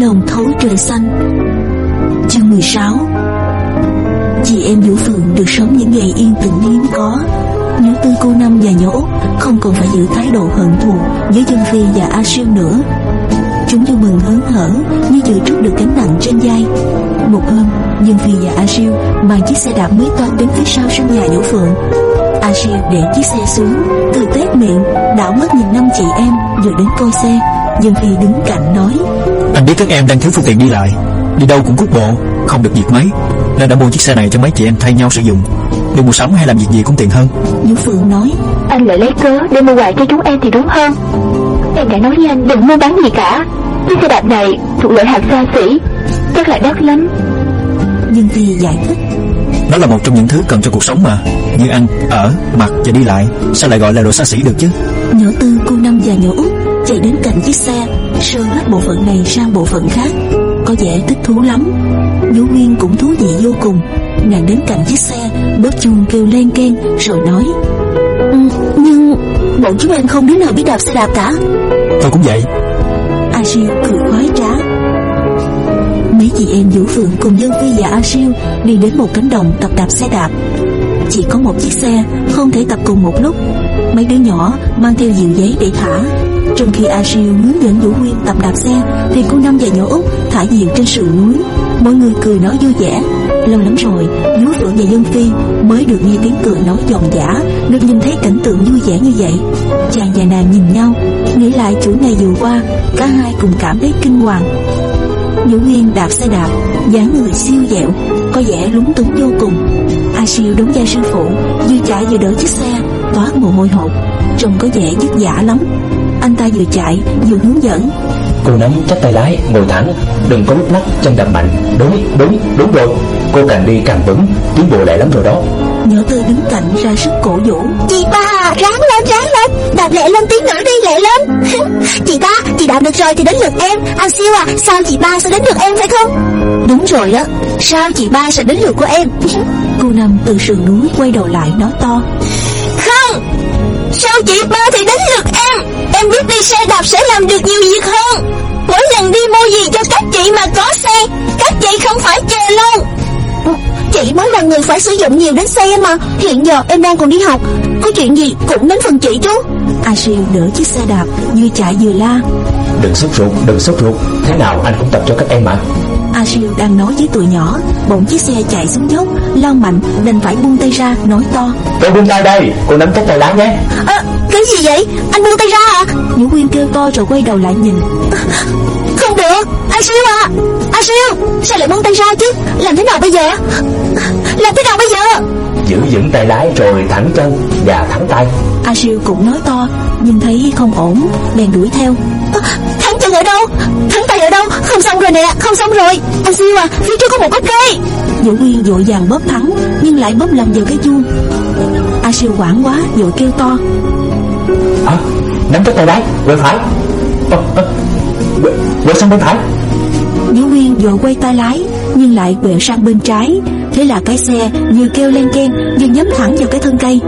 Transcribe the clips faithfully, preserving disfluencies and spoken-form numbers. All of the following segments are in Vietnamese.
lòng thấu trời xanh. Chương mười sáu. Chị em Vũ Phượng được sống những ngày yên tĩnh hiếm có. Nhớ Tư, cô Năm và nhỏ Út không còn phải giữ thái độ hận thù với Dân Phi và A Siêu nữa. Chúng vui mừng hớn hở như vừa trút được gánh nặng trên vai. Một hôm, Dân Phi và A Siêu mang chiếc xe đạp mới toanh đến phía sau sân nhà Vũ Phượng. A Siêu để chiếc xe xuống, cười tét miệng, đảo mắt nhìn năm chị em rồi đến coi xe. Dân Phi đứng cạnh nói: Anh biết các em đang thiếu phương tiện đi lại, đi đâu cũng cút bộ, không được giật máy, nên đã mua chiếc xe này cho mấy chị em thay nhau sử dụng. Đi mua sắm hay làm việc gì cũng tiện hơn. Vũ Phượng nói: Anh lại lấy cớ để mua quà cho chúng em thì đúng hơn. Em đã nói với anh đừng mua bán gì cả. Chiếc xe đạp này thuộc loại hạng xa xỉ, chắc là đắt lắm. Dân Phi giải thích: Nó là một trong những thứ cần cho cuộc sống mà, như ăn, ở, mặc và đi lại, sao lại gọi là đồ xa xỉ được chứ? Nhỏ Tư, cô Năm và nhỏ Út chạy đến cạnh chiếc xe, sơ hết bộ phận này sang bộ phận khác, có vẻ thích thú lắm. Vũ Nguyên cũng thú vị vô cùng. Nàng đến cạnh chiếc xe, bóp chuông kêu len keng rồi nói: ừ, nhưng bọn chúng em không đứa nào biết đạp xe đạp cả. Tôi cũng vậy. A Siêu cười khoái trá. Mấy chị em Vũ Phượng cùng Dân Phi và A Siêu đi đến một cánh đồng tập đạp xe đạp. Chỉ có một chiếc xe, không thể tập cùng một lúc. Mấy đứa nhỏ mang theo diều giấy để thả. Trong khi A Siêu hướng dẫn Vũ Nguyên tập đạp xe, thì cô Năm và nhỏ Út thả diều trên sườn núi. Mọi người cười nói vui vẻ. Lâu lắm rồi, Vũ Phượng và Dân Phi mới được nghe tiếng cười nói giòn giã, được nhìn thấy cảnh tượng vui vẻ như vậy. Chàng và nàng nhìn nhau, nghĩ lại chuỗi ngày vừa qua, cả hai cùng cảm thấy kinh hoàng. Vũ Nguyên đạp xe đạp, dáng người siêu dẹo, có vẻ lúng túng vô cùng. A Siêu đóng vai sư phụ, vừa chạy vừa đỡ chiếc xe, toát mồ hôi hột, trông có vẻ vất vả lắm. Anh ta vừa chạy vừa hướng dẫn: Cô nắm chắc tay lái, ngồi thẳng, đừng có lúc lắc, chân đập mạnh. Đúng, đúng, đúng rồi. Cô càng đi càng vững, tiến bộ lẹ lắm rồi đó. Nhỏ Tư đứng cạnh ra sức cổ vũ: Chị ba, ráng lên, ráng lên, đạp lẹ lên tí nữa đi, lẹ lên. Chị ba, chị đạp được rồi thì đến lượt em. A Siêu à, sao chị ba sẽ đến lượt em phải không? Đúng rồi đó, sao chị ba sẽ đến lượt của em? Cô Năm từ sườn núi quay đầu lại nói to: Không, sao chị ba thì đến lượt em? Em biết đi xe đạp sẽ làm được nhiều việc hơn. Mỗi lần đi mua gì cho các chị mà có xe, các chị không phải chờ lâu. Chị mới là người phải sử dụng nhiều đến xe mà. Hiện giờ em đang còn đi học, có chuyện gì cũng đến phần chị chứ. A Siêu đỡ chiếc xe đạp, vừa chạy vừa la: Đừng sốt ruột, đừng sốt ruột, thế nào anh cũng tập cho các em mà. A Siêu đang nói với tụi nhỏ, bỗng chiếc xe chạy xuống dốc, lao mạnh, đành phải buông tay ra nói to: Tôi buông tay đây, cô nắm chắc tay lái nhé. À, cái gì vậy? Anh buông tay ra hả? Vũ Nguyên kêu to rồi quay đầu lại nhìn. Không được, A Siêu à, A Siêu, sao lại buông tay ra chứ? Làm thế nào bây giờ? Làm thế nào bây giờ? Giữ vững tay lái rồi thẳng chân và thẳng tay. A Siêu cũng nói to, nhìn thấy không ổn, bèn đuổi theo. À, thẳng chân ở đâu? Thẳng tay ở đâu? Không xong rồi nè, không xong rồi. A Siêu à, phía trước có một gốc cây. Vũ Nguyên vội vàng bóp thắng, nhưng lại bóp lầm vào cái chuông. A Siêu hoảng quá, vội kêu to: À, nắm chắc tay lái, quay phải. À, à, quay, quay sang bên phải. Vũ Nguyên vội quay tay lái, nhưng lại quẹo sang bên trái. Thế là cái xe vừa kêu len keng, vừa nhắm thẳng vào cái thân cây.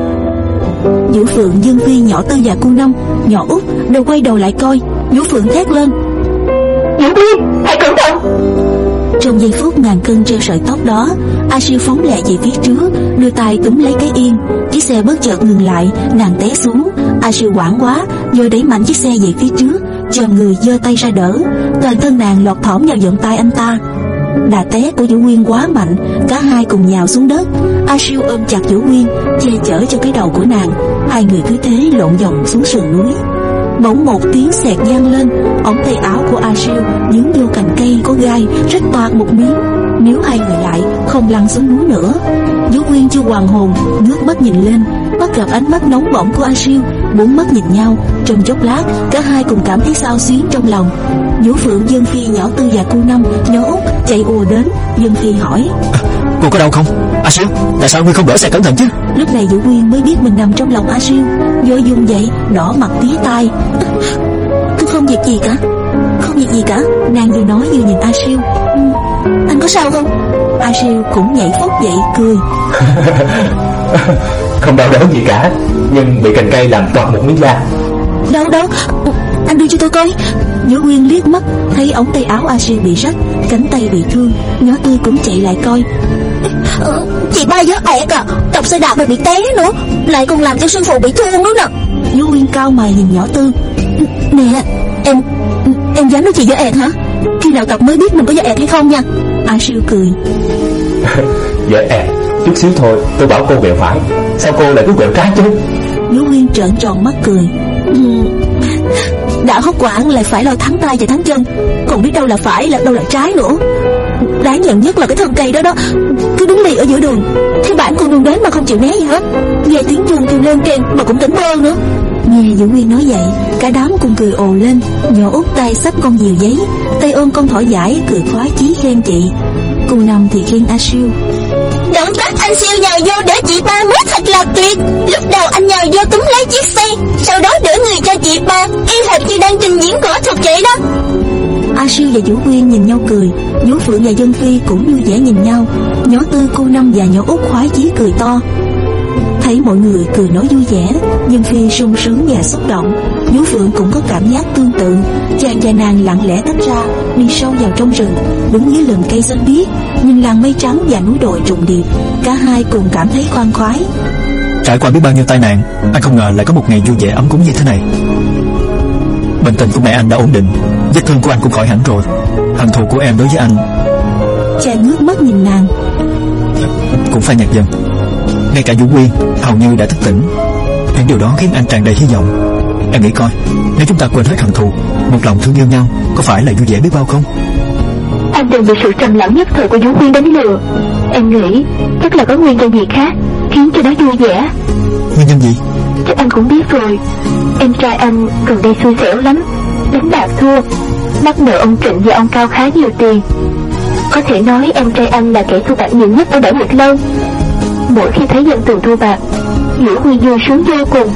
Vũ Phượng, Dân Phi, nhỏ Tư và cô Năm, nhỏ Út đều quay đầu lại coi. Vũ Phượng thét lên: Vũ Nguyên, hãy cẩn thận. Trong giây phút ngàn cân treo sợi tóc đó, A Siêu phóng lẹ về phía trước, đưa tay túm lấy cái yên. Chiếc xe bất chợt ngừng lại, nàng té xuống. A Siêu hoảng quá, vừa đẩy mạnh chiếc xe về phía trước, chồm người giơ tay ra đỡ. Toàn thân nàng lọt thỏm vào vòng tay anh ta. Đà té của Vũ Nguyên quá mạnh, cả hai cùng nhào xuống đất. A Siêu ôm chặt Vũ Nguyên, che chở cho cái đầu của nàng. Hai người cứ thế lộn vòng xuống sườn núi. Bỗng một tiếng sẹt vang lên, ống tay áo của A Siêu dướng vô cành cây có gai, rách toạc một miếng. Nếu hai người lại không lăn xuống núi nữa. Vũ Nguyên chưa hoàn hồn, ngước mắt nhìn lên, bắt gặp ánh mắt nóng bỏng của A Siêu. Bốn mắt nhìn nhau, trong chốc lát cả hai cùng cảm thấy xao xuyến trong lòng. Vũ Phượng, Dân Phi, nhỏ Tư và cô Năm, nhỏ Út chạy ùa đến. Dân Phi hỏi: À, cô có đau không? A Siêu, tại sao ngươi không đỡ xe cẩn thận chứ? Lúc này Vũ Nguyên mới biết mình nằm trong lòng A Siêu, vội dùng dậy, đỏ mặt tía tai: Tôi không việc gì cả, không việc gì cả. Nàng vừa nói vừa nhìn A Siêu: ừ, Anh có sao không? A Siêu cũng nhảy phóc dậy cười: Không đau đớn gì cả, nhưng bị cành cây làm toạc một miếng da. Đâu đâu, anh đưa cho tôi coi. Vũ Quyên liếc mắt thấy ống tay áo A Siêu bị rách, cánh tay bị thương. Nhỏ Tư cũng chạy lại coi. ờ, Chị ba gió ẹt à, đạp xe đạp mà bị té nữa, lại còn làm cho sư phụ bị thương nữa nè. Vũ Quyên cau mày nhìn nhỏ Tư. Nè, em em dám nói chị gió ẹt hả? Khi nào tập mới biết mình có gió ẹt hay không nha. A Siêu cười. Gió ẹt chút xíu thôi, tôi bảo cô quẹo phải, sao cô lại cứ quẹo trái chứ? Vũ Quyên trợn tròn mắt cười. Ừ, đã hốt quảng lại phải lo thắng tay và thắng chân, còn biết đâu là phải là đâu là trái nữa. Đáng giận nhất là cái thân cây đó đó, cứ đứng lì ở giữa đường, thế bản con đường đến mà không chịu né gì hết. Nghe tiếng chuông kêu lên keng mà cũng tỉnh bơ nữa. Nghe Vũ Quyên nói vậy, cả đám cùng cười ồ lên. Nhỏ Út tay xách con diều giấy, tay ôm con thỏ dải, cười khoái chí khen chị. Cô Năm thì khen A Siêu. Động tác anh Siêu nhào vô để chị ba mới thật là tuyệt. Lúc đầu anh nhào vô túm lấy chiếc xe, sau đó đỡ người cho chị ba, y hệt như đang trình diễn võ thuật vậy đó. A Siêu và Vũ Quyên nhìn nhau cười. Vũ Phượng và Dân Phi cũng vui vẻ nhìn nhau. Nhỏ Tư, cô Năm và nhỏ Út khoái chí cười to. Thấy mọi người cười nói vui vẻ, Dân Phi sung sướng và xúc động. Vũ Phượng cũng có cảm giác tương tự. Chàng và nàng lặng lẽ tách ra, đi sâu vào trong rừng, đứng dưới lùm cây xanh biếc, nhìn làng mây trắng và núi đồi trùng điệp. Cả hai cùng cảm thấy khoan khoái. Trải qua biết bao nhiêu tai nạn, anh không ngờ lại có một ngày vui vẻ ấm cúng như thế này. Bệnh tình của mẹ anh đã ổn định, vết thương của anh cũng khỏi hẳn rồi. Hận thù của em đối với anh, chàng ngước mắt nhìn nàng, cũng phải nhạt dần. Ngay cả Vũ Quyên hầu như đã thức tỉnh. Những điều đó khiến anh tràn đầy hy vọng. Em nghĩ coi, nếu chúng ta quên hết hận thù, một lòng thương yêu nhau, có phải là vui vẻ biết bao không? Anh đừng bị sự trầm lặng nhất thời của Vũ Quyên đánh lừa. Em nghĩ chắc là có nguyên nhân gì khác khiến cho nó vui vẻ. Nguyên nhân gì? Chắc anh cũng biết rồi. Em trai anh gần đây xui xẻo lắm, đánh bạc thua, mắc nợ ông Trịnh và ông Cao khá nhiều tiền. Có thể nói em trai anh là kẻ thua bạc nhiều nhất ở Đại Nguyệt Lâu. Mỗi khi thấy Dân Tường thua bạc, Vũ Huy vui sướng vô cùng.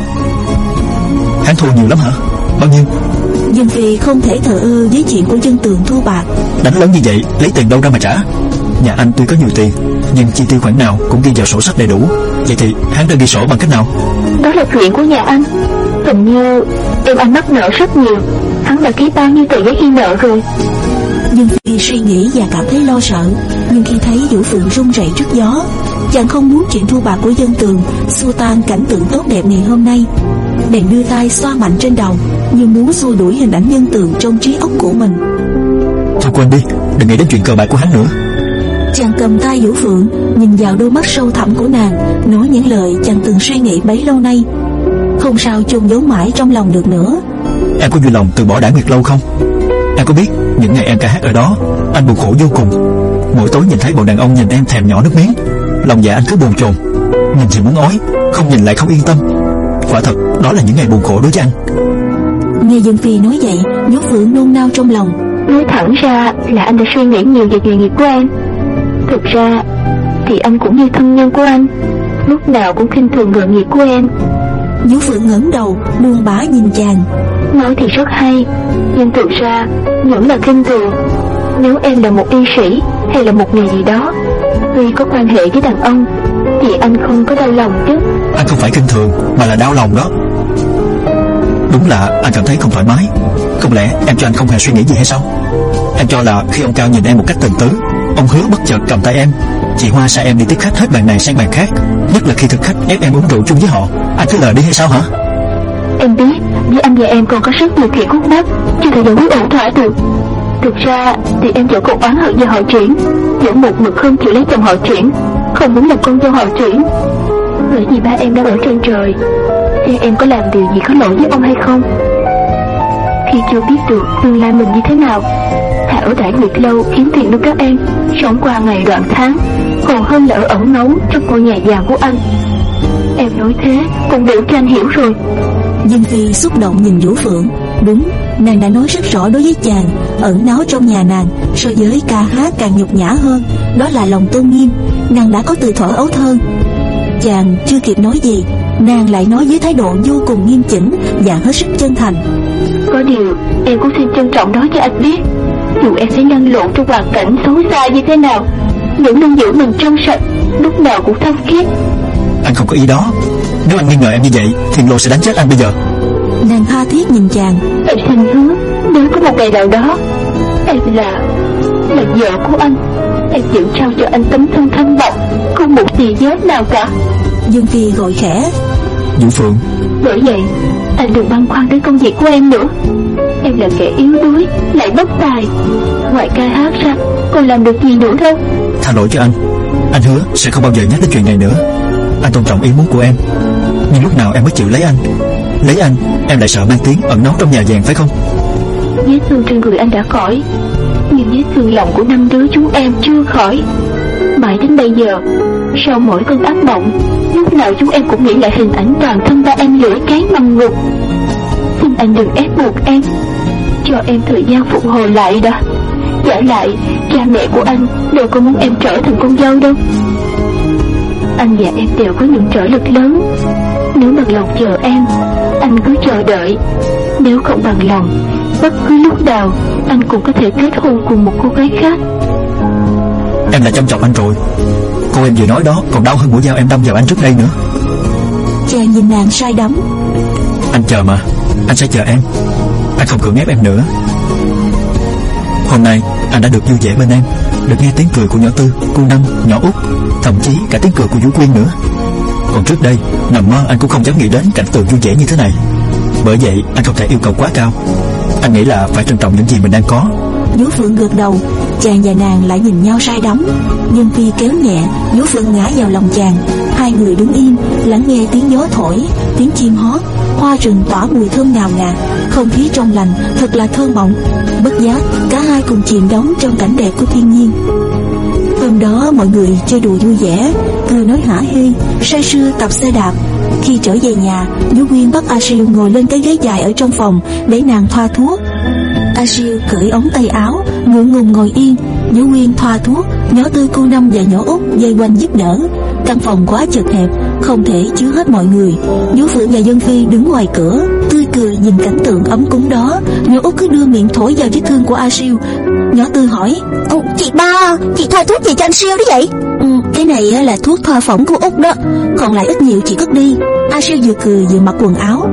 Hắn thua nhiều lắm hả? Bao nhiêu? Dân Phi không thể thờ ơ với chuyện của Dân Tường thua bạc. Đánh lớn như vậy, lấy tiền đâu ra mà trả? Nhà anh tuy có nhiều tiền, nhưng chi tiêu khoản nào cũng ghi vào sổ sách đầy đủ. Vậy thì hắn đã ghi sổ bằng cách nào? Đó là chuyện của nhà anh. Hình như em anh mắc nợ rất nhiều, hắn đã ký bao nhiêu tờ giấy ghi nợ rồi. Dương Phi suy nghĩ và cảm thấy lo sợ. Nhưng khi thấy Vũ Phượng run rẩy trước gió, chàng không muốn chuyện thua bạc của Dân Tường xua tan cảnh tượng tốt đẹp ngày hôm nay. Bèn đưa tay xoa mạnh trên đầu, như muốn xua đuổi hình ảnh Dân Tường trong trí óc của mình. Thôi quên đi, đừng nghĩ đến chuyện cờ bạc của hắn nữa. Chàng cầm tay Vũ Phượng, nhìn vào đôi mắt sâu thẳm của nàng, nói những lời chàng từng suy nghĩ bấy lâu nay, không sao chôn giấu mãi trong lòng được nữa. Em có vui lòng từ bỏ Đại Nguyệt Lâu không? Em có biết những ngày em ca hát ở đó, anh buồn khổ vô cùng. Mỗi tối nhìn thấy bọn đàn ông nhìn em thèm nhỏ nước miếng, lòng dạ anh cứ bồn chồn, nhìn thì muốn ói, không nhìn lại không yên tâm. Quả thật đó là những ngày buồn khổ đối với anh. Nghe Dân Phi nói vậy, Vũ Phượng nôn nao trong lòng. Nói thẳng ra là anh đã suy nghĩ nhiều về nghề nghiệp của em. Thực ra thì anh cũng như thân nhân của anh, lúc nào cũng khinh thường nghề nghiệp của em. Vũ Phượng ngẩng đầu buồn bã nhìn chàng. Nói thì rất hay, nhưng thực ra vẫn là khinh thường. Nếu em là một y sĩ hay là một nghề gì đó, tuy có quan hệ với đàn ông, thì anh không có đau lòng chứ. Anh không phải khinh thường mà là đau lòng đó. Đúng là anh cảm thấy không thoải mái. Không lẽ em cho anh không hề suy nghĩ gì hay sao? Em cho là khi ông Cao nhìn em một cách tình tứ, ông hứa bất chợt cầm tay em, chị Hoa sai em đi tiếp khách hết bàn này sang bàn khác, nhất là khi thực khách ép em uống rượu chung với họ, anh cứ lờ đi hay sao hả? Em biết với anh và em còn có rất nhiều chuyện khúc mắc chưa thể giải quyết ổn thỏa được. Thực ra thì em vẫn còn oán hận về họ Triển, vẫn một mực không chịu lấy chồng họ Triển, không muốn làm con dâu họ Triển. Bởi vì ba em đang ở trên trời, xem em có làm điều gì có lỗi với ông hay không. Khi chưa biết được tương lai mình như thế nào, thà ở Đại Nguyệt Lâu kiếm tiền nuôi các em, sống qua ngày đoạn tháng, còn hơn là ở ẩn náu trong ngôi nhà vàng của anh. Em nói thế cũng đủ cho anh hiểu rồi. Dân Phi xúc động nhìn Vũ Phượng. Đúng, nàng đã nói rất rõ đối với chàng, ẩn náu trong nhà nàng so với ca hát càng nhục nhã hơn, đó là lòng tôn nghiêm. Nàng đã có từ thuở ấu thơ. Chàng chưa kịp nói gì, nàng lại nói với thái độ vô cùng nghiêm chỉnh và hết sức chân thành. Có điều em cũng xin trân trọng nói cho anh biết, dù em sẽ lăn lộn trong hoàn cảnh xấu xa như thế nào, vẫn luôn giữ mình trong sạch, lúc nào cũng thanh khiết. Anh không có ý đó. Nếu anh nghi ngờ em như vậy, Thiên Lô sẽ đánh chết anh bây giờ. Nàng tha thiết nhìn chàng. Em xin hứa, nếu có một ngày nào đó em là là vợ của anh, em giữ trao cho anh tấm thân thanh bạch, không một tì vết nào cả. Dương Phi gọi khẽ. Vũ Phượng. Bởi vậy anh đừng băn khoăn đến công việc của em nữa. Em là kẻ yếu đuối, lại bất tài, ngoài ca hát ra còn làm được gì nữa đâu. Tha lỗi cho anh. Anh hứa sẽ không bao giờ nhắc đến chuyện này nữa. Anh tôn trọng ý muốn của em, nhưng lúc nào em mới chịu lấy anh? Lấy anh, em lại sợ mang tiếng ẩn náu trong nhà vàng phải không? Vết thương trên người anh đã khỏi, nhưng vết thương lòng của năm đứa chúng em chưa khỏi. Mãi đến bây giờ, sau mỗi cơn ác mộng, lúc nào chúng em cũng nghĩ lại hình ảnh toàn thân ba em lưỡi cái nằm ngục. Xin anh đừng ép buộc em, cho em thời gian phục hồi lại đã. Giả lại, cha mẹ của anh đều có muốn em trở thành con dâu đâu. Anh và em đều có những trở lực lớn. Nếu bằng lòng chờ em, anh cứ chờ đợi. Nếu không bằng lòng, bất cứ lúc nào anh cũng có thể kết hôn cùng một cô gái khác. Em là chăm chọc anh rồi. Cô em vừa nói đó còn đau hơn mũi dao em đâm vào anh trước đây nữa. Chàng nhìn nàng say đắm. Anh chờ mà, anh sẽ chờ em. Anh không cưỡng ép em nữa. Hôm nay anh đã được vui vẻ bên em, được nghe tiếng cười của nhỏ Tư, cô Năm, nhỏ Út, thậm chí cả tiếng cười của Vũ Quyên nữa. Còn trước đây nằm mơ anh cũng không dám nghĩ đến cảnh tượng vui vẻ như thế này. Bởi vậy anh không thể yêu cầu quá cao. Anh nghĩ là phải trân trọng những gì mình đang có. Vũ Phượng gật đầu. Chàng và nàng lại nhìn nhau say đắm. Dương Phi kéo nhẹ Vũ Phượng ngã vào lòng chàng. Hai người đứng yên lắng nghe tiếng gió thổi, tiếng chim hót. Hoa rừng tỏa mùi thơm ngào ngạt, không khí trong lành thật là thơ mộng. Bất giác cả hai cùng chìm đắm trong cảnh đẹp của thiên nhiên. Hôm đó mọi người chơi đùa vui vẻ, cười nói hả hê, say sưa tập xe đạp. Khi trở về nhà, Vũ Quyên bắt A Siêu ngồi lên cái ghế dài ở trong phòng để nàng thoa thuốc. A Siêu cởi ống tay áo, ngượng ngùng ngồi yên. Vũ Quyên thoa thuốc, nhỏ Tư, cô Năm và nhỏ Út vây quanh giúp đỡ. Căn phòng quá chật hẹp, không thể chứa hết mọi người. Vũ Phượng và Dương Phi đứng ngoài cửa, tươi cười nhìn cảnh tượng ấm cúng đó. Nhỏ Út cứ đưa miệng thổi vào vết thương của A Siêu. Nhỏ Tư hỏi: Ồ, chị ba, chị thoa thuốc gì cho anh Siêu đó vậy? Ừ, cái này là thuốc thoa phỏng của Út đó, còn lại ít nhiều chị cất đi. A Siêu vừa cười vừa mặc quần áo.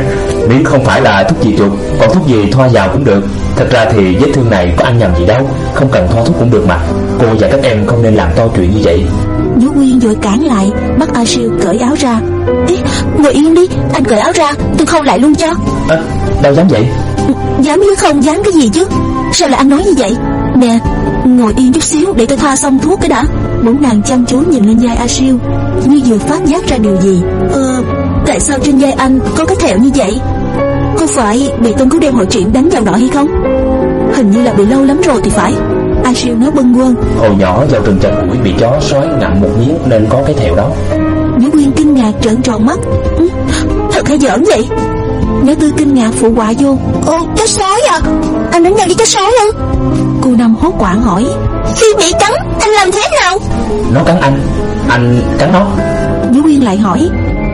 Nếu không phải là thuốc diệt chuột, còn thuốc gì thoa vào cũng được. Thật ra thì vết thương này có ăn nhầm gì đâu, không cần thoa thuốc cũng được mà. Cô và các em không nên làm to chuyện như vậy. Vũ Quyên vội cản lại, bắt A Siêu cởi áo ra. Ý, ngồi yên đi, anh cởi áo ra, tôi khâu lại luôn cho. À, đâu dám vậy? Dám chứ không dám cái gì chứ? Sao lại anh nói như vậy? Nè, ngồi yên chút xíu để tôi thoa xong thuốc cái đã. Bốn nàng chăm chú nhìn lên vai A Siêu, như vừa phát giác ra điều gì. Ờ, tại sao trên vai anh có cái thẹo như vậy? Có phải bị tên cứu đêm hội chuyện đánh vào đó hay không? Hình như là bị lâu lắm rồi thì phải. A Siêu nói bâng quơ. Hồi nhỏ vào rừng chặt củi bị chó sói ngậm một miếng nên có cái thẹo đó. Vũ Quyên kinh ngạc trợn tròn mắt. Ừ, thật hay giỡn vậy? Nhỏ Tư kinh ngạc phụ họa vô. Ô, chó sói à? Anh đánh nhau với chó sói ư? Cô Năm hốt hoảng hỏi. Khi bị cắn, anh làm thế nào? Nó cắn anh, anh cắn nó. Vũ Quyên lại hỏi.